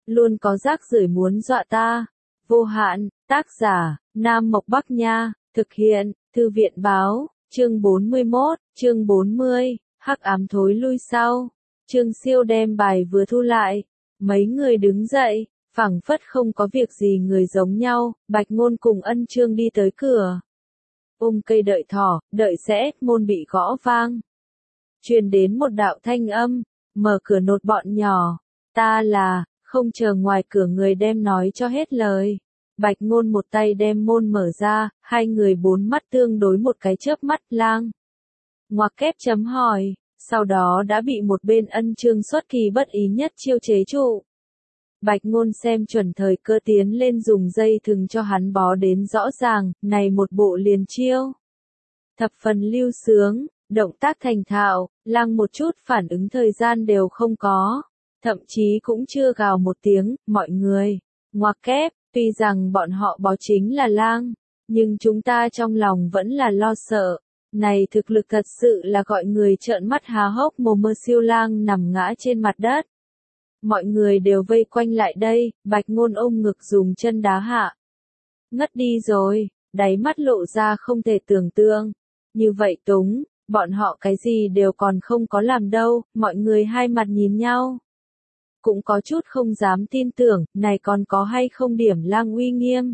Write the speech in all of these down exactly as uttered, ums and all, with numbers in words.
luôn có rác rưởi muốn dọa ta. Vô hạn, tác giả, Nam Mộc Bắc Nha, thực hiện, Thư viện Báo, chương bốn mươi mốt, chương bốn mươi, hắc ám thối lui sau. Trương Siêu đem bài vừa thu lại. Mấy người đứng dậy, phảng phất không có việc gì người giống nhau, Bạch Ngôn cùng Ân Chương đi tới cửa. Ôm cây đợi thỏ, đợi sẽ, môn bị gõ vang. Truyền đến một đạo thanh âm, mở cửa nột bọn nhỏ. Ta là, không chờ ngoài cửa người đem nói cho hết lời. Bạch Ngôn một tay đem môn mở ra, hai người bốn mắt tương đối một cái chớp mắt lang. Ngoặc kép chấm hỏi, sau đó đã bị một bên Ân Chương xuất kỳ bất ý nhất chiêu chế trụ. Bạch Ngôn xem chuẩn thời cơ tiến lên dùng dây thừng cho hắn bó đến rõ ràng, này một bộ liền chiêu. Thập phần lưu sướng, động tác thành thạo, lang một chút phản ứng thời gian đều không có. Thậm chí cũng chưa gào một tiếng, mọi người. Ngoặc kép, tuy rằng bọn họ bó chính là lang, nhưng chúng ta trong lòng vẫn là lo sợ. Này thực lực thật sự là gọi người trợn mắt há hốc mồm. Mơ Siêu Lang nằm ngã trên mặt đất. Mọi người đều vây quanh lại đây, Bạch Ngôn ôm ngực dùng chân đá hạ. Ngất đi rồi, đáy mắt lộ ra không thể tưởng tượng. Như vậy túng, bọn họ cái gì đều còn không có làm đâu, mọi người hai mặt nhìn nhau. Cũng có chút không dám tin tưởng, này còn có hay không điểm lang uy nghiêm.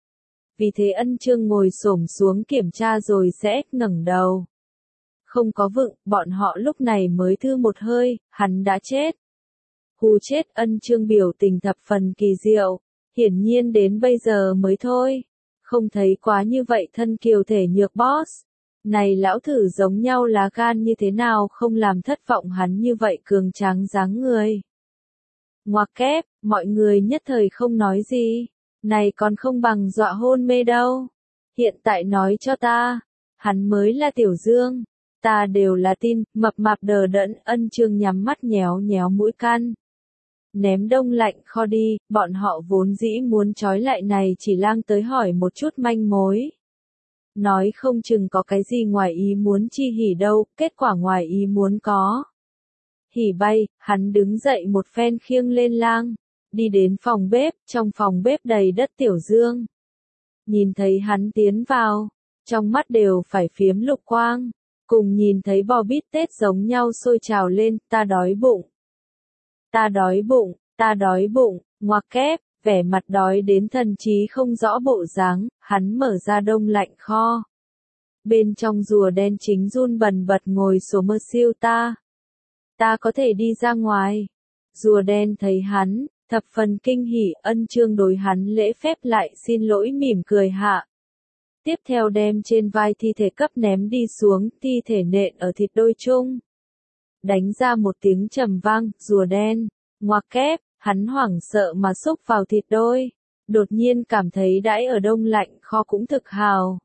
Vì thế Ân Chương ngồi xổm xuống kiểm tra rồi sẽ ngẩng đầu. Không có vựng, bọn họ lúc này mới thư một hơi, hắn đã chết. Hù chết. Ân Chương biểu tình thập phần kỳ diệu, hiển nhiên đến bây giờ mới thôi. Không thấy quá như vậy thân kiều thể nhược boss. Này lão thử giống nhau lá gan như thế nào không làm thất vọng hắn như vậy cường tráng dáng người. Ngoặc kép, mọi người nhất thời không nói gì. Này còn không bằng dọa hôn mê đâu. Hiện tại nói cho ta, hắn mới là Tiểu Dương. Ta đều là tin, mập mạp đờ đẫn. Ân Chương nhắm mắt nhéo nhéo mũi căn. Ném đông lạnh kho đi, bọn họ vốn dĩ muốn trói lại này chỉ lang tới hỏi một chút manh mối. Nói không chừng có cái gì ngoài ý muốn chi hỉ đâu, kết quả ngoài ý muốn có. Hỉ bay, hắn đứng dậy một phen khiêng lên lang, đi đến phòng bếp, trong phòng bếp đầy đất Tiểu Dương. Nhìn thấy hắn tiến vào, trong mắt đều phải phiếm lục quang, cùng nhìn thấy bò bít tết giống nhau sôi trào lên, ta đói bụng. Ta đói bụng, ta đói bụng, ngoặc kép, vẻ mặt đói đến thần trí không rõ bộ dáng, hắn mở ra đông lạnh kho. Bên trong rùa đen chính run bần bật ngồi số Mơ Siêu ta. Ta có thể đi ra ngoài. Rùa đen thấy hắn, thập phần kinh hỉ. Ân Chương đối hắn lễ phép lại xin lỗi mỉm cười hạ. Tiếp theo đem trên vai thi thể cấp ném đi xuống, thi thể nện ở thịt đôi chung. Đánh ra một tiếng trầm vang, rùa đen, ngoặc kép, hắn hoảng sợ mà xúc vào thịt đôi. Đột nhiên cảm thấy đãi ở đông lạnh kho cũng thực hào.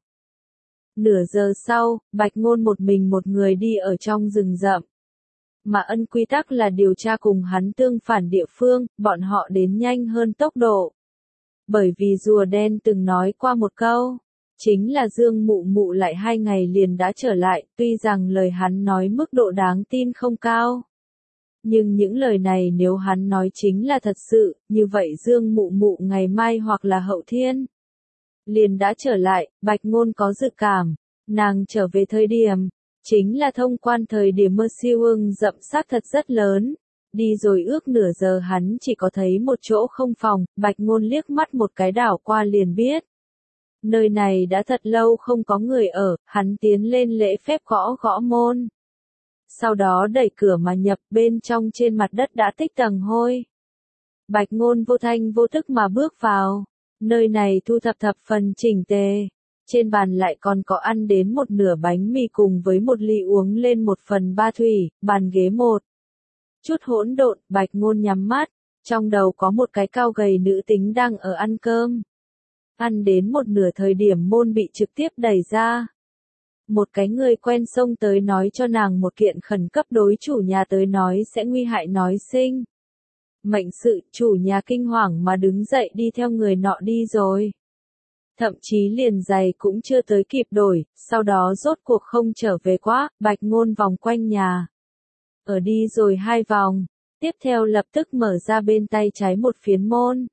Nửa giờ sau, Bạch Ngôn một mình một người đi ở trong rừng rậm. Mà Ân quy tắc là điều tra cùng hắn tương phản địa phương, bọn họ đến nhanh hơn tốc độ. Bởi vì rùa đen từng nói qua một câu, chính là Dương Mụ Mụ lại hai ngày liền đã trở lại, tuy rằng lời hắn nói mức độ đáng tin không cao. Nhưng những lời này nếu hắn nói chính là thật sự, như vậy Dương Mụ Mụ ngày mai hoặc là hậu thiên liền đã trở lại. Bạch Ngôn có dự cảm, nàng trở về thời điểm, chính là thông quan thời điểm. Mơ Siêu ưng rậm xác thật rất lớn. Đi rồi ước nửa giờ hắn chỉ có thấy một chỗ không phòng, Bạch Ngôn liếc mắt một cái đảo qua liền biết. Nơi này đã thật lâu không có người ở, hắn tiến lên lễ phép gõ gõ môn. Sau đó đẩy cửa mà nhập, bên trong trên mặt đất đã tích tầng hôi. Bạch Ngôn vô thanh vô tức mà bước vào. Nơi này thu thập thập phần chỉnh tề. Trên bàn lại còn có ăn đến một nửa bánh mì cùng với một ly uống lên một phần ba thủy, bàn ghế một. Chút hỗn độn, Bạch Ngôn nhắm mắt, trong đầu có một cái cao gầy nữ tính đang ở ăn cơm. Ăn đến một nửa thời điểm môn bị trực tiếp đẩy ra. Một cái người quen xông tới nói cho nàng một kiện khẩn cấp đối chủ nhà tới nói sẽ nguy hại nói sinh. Mệnh sự, chủ nhà kinh hoàng mà đứng dậy đi theo người nọ đi rồi. Thậm chí liền giày cũng chưa tới kịp đổi, sau đó rốt cuộc không trở về quá. Bạch Ngôn vòng quanh nhà. Ở đi rồi hai vòng, tiếp theo lập tức mở ra bên tay trái một phiến môn.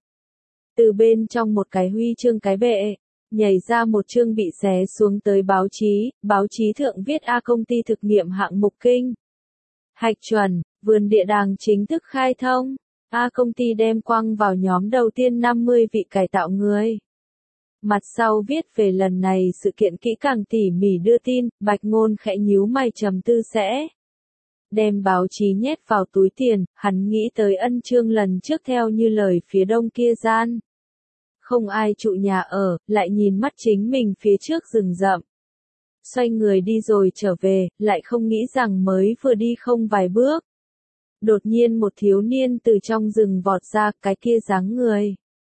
Từ bên trong một cái huy chương cái bệ, nhảy ra một chương bị xé xuống tới báo chí, báo chí thượng viết A công ty thực nghiệm hạng mục kinh hạch chuẩn, vườn địa đàng chính thức khai thông. A công ty đem quăng vào nhóm đầu tiên năm mươi vị cải tạo người. Mặt sau viết về lần này sự kiện kỹ càng tỉ mỉ đưa tin, Bạch Ngôn khẽ nhíu mày trầm tư sẽ đem báo chí nhét vào túi tiền, hắn nghĩ tới Ân Chương lần trước theo như lời phía đông kia gian. Không ai trụ nhà ở, lại nhìn mắt chính mình phía trước rừng rậm. Xoay người đi rồi trở về, lại không nghĩ rằng mới vừa đi không vài bước. Đột nhiên một thiếu niên từ trong rừng vọt ra, cái kia dáng người.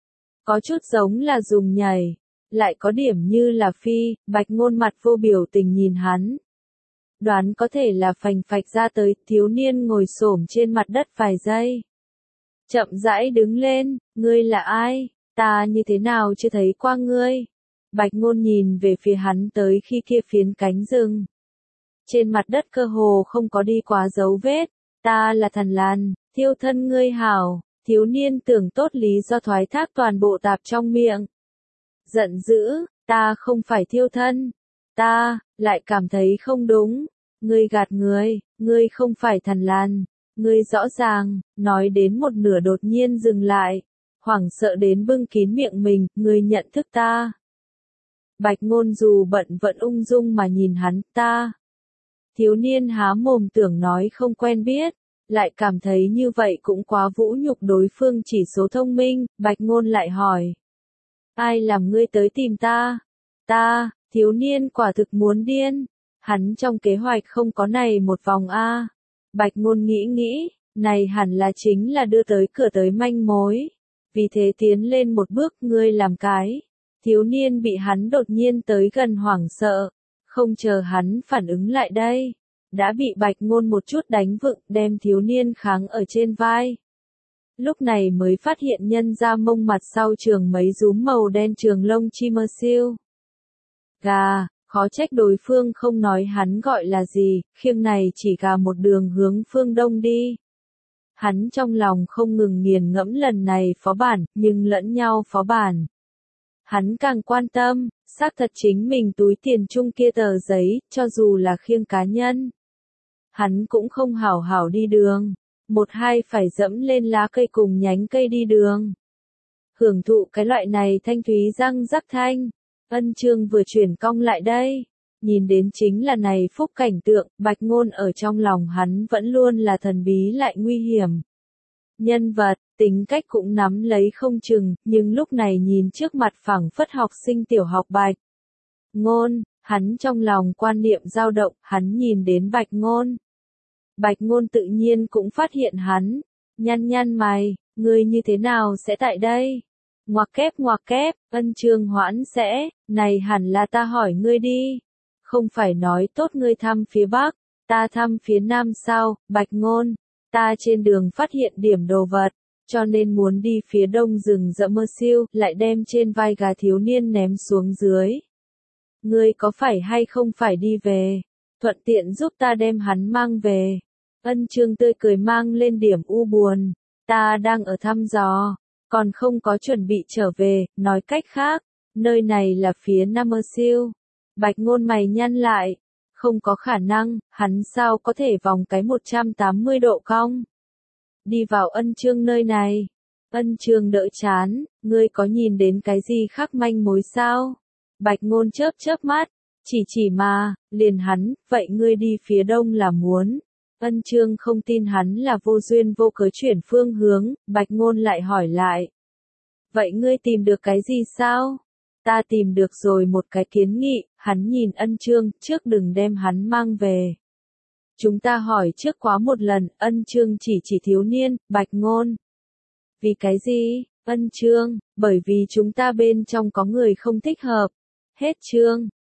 Có chút giống là dùng nhảy, lại có điểm như là phi, Bạch Ngôn mặt vô biểu tình nhìn hắn. Đoán có thể là phành phạch ra tới, thiếu niên ngồi xổm trên mặt đất vài giây. Chậm rãi đứng lên, ngươi là ai? Ta như thế nào chưa thấy qua ngươi? Bạch Ngôn nhìn về phía hắn tới khi kia phiến cánh rừng. Trên mặt đất cơ hồ không có đi quá dấu vết. Ta là Thần Lan, thiêu thân ngươi hảo. Thiếu niên tưởng tốt lý do thoái thác toàn bộ tạp trong miệng. Giận dữ, ta không phải thiêu thân. Ta, lại cảm thấy không đúng. Ngươi gạt người, ngươi không phải Thần Lan. Ngươi rõ ràng, nói đến một nửa đột nhiên dừng lại. Hoảng sợ đến bưng kín miệng mình, ngươi nhận thức ta. Bạch Ngôn dù bận vẫn ung dung mà nhìn hắn, ta. Thiếu niên há mồm tưởng nói không quen biết, lại cảm thấy như vậy cũng quá vũ nhục đối phương chỉ số thông minh, Bạch Ngôn lại hỏi. Ai làm ngươi tới tìm ta? Ta, thiếu niên quả thực muốn điên. Hắn trong kế hoạch không có này một vòng A. Bạch Ngôn nghĩ nghĩ, này hẳn là chính là đưa tới cửa tới manh mối. Vì thế tiến lên một bước, ngươi làm cái. Thiếu niên bị hắn đột nhiên tới gần hoảng sợ. Không chờ hắn phản ứng lại đây. Đã bị Bạch Ngôn một chút đánh vựng, đem thiếu niên kháng ở trên vai. Lúc này mới phát hiện nhân ra mông mặt sau trường mấy rúm màu đen trường lông chim siêu. Gà, khó trách đối phương không nói hắn gọi là gì, khiêng này chỉ gà một đường hướng phương đông đi. Hắn trong lòng không ngừng nghiền ngẫm lần này phó bản, nhưng lẫn nhau phó bản. Hắn càng quan tâm, xác thật chính mình túi tiền chung kia tờ giấy, cho dù là khiêng cá nhân. Hắn cũng không hảo hảo đi đường, một hai phải dẫm lên lá cây cùng nhánh cây đi đường. Hưởng thụ cái loại này thanh thúy răng rắc thanh, Ân Chương vừa chuyển cong lại đây. Nhìn đến chính là này phúc cảnh tượng, Bạch Ngôn ở trong lòng hắn vẫn luôn là thần bí lại nguy hiểm. Nhân vật, tính cách cũng nắm lấy không chừng, nhưng lúc này nhìn trước mặt phảng phất học sinh tiểu học Bạch Ngôn, hắn trong lòng quan niệm dao động, hắn nhìn đến Bạch Ngôn. Bạch Ngôn tự nhiên cũng phát hiện hắn, nhăn nhăn mày, ngươi như thế nào sẽ tại đây? Ngoặc kép ngoặc kép, Ân Chương hoãn sẽ, này hẳn là ta hỏi ngươi đi. Không phải nói tốt ngươi thăm phía Bắc, ta thăm phía Nam sao, Bạch Ngôn. Ta trên đường phát hiện điểm đồ vật, cho nên muốn đi phía đông rừng rậm mơ siêu, lại đem trên vai gà thiếu niên ném xuống dưới. Ngươi có phải hay không phải đi về? Thuận tiện giúp ta đem hắn mang về. Ân Chương tươi cười mang lên điểm u buồn. Ta đang ở thăm dò, còn không có chuẩn bị trở về, nói cách khác, nơi này là phía Nam mơ siêu. Bạch Ngôn mày nhăn lại. Không có khả năng, hắn sao có thể vòng cái một trăm tám mươi độ cong. Đi vào Ân Chương nơi này. Ân Chương đỡ chán, ngươi có nhìn đến cái gì khác manh mối sao? Bạch Ngôn chớp chớp mắt, chỉ chỉ mà, liền hắn, vậy ngươi đi phía đông là muốn. Ân Chương không tin hắn là vô duyên vô cớ chuyển phương hướng, Bạch Ngôn lại hỏi lại. Vậy ngươi tìm được cái gì sao? Ta tìm được rồi một cái kiến nghị, hắn nhìn Ân Chương, trước đừng đem hắn mang về. Chúng ta hỏi trước quá một lần, Ân Chương chỉ chỉ thiếu niên, Bạch Ngôn. Vì cái gì, Ân Chương? Bởi vì chúng ta bên trong có người không thích hợp. Hết chương.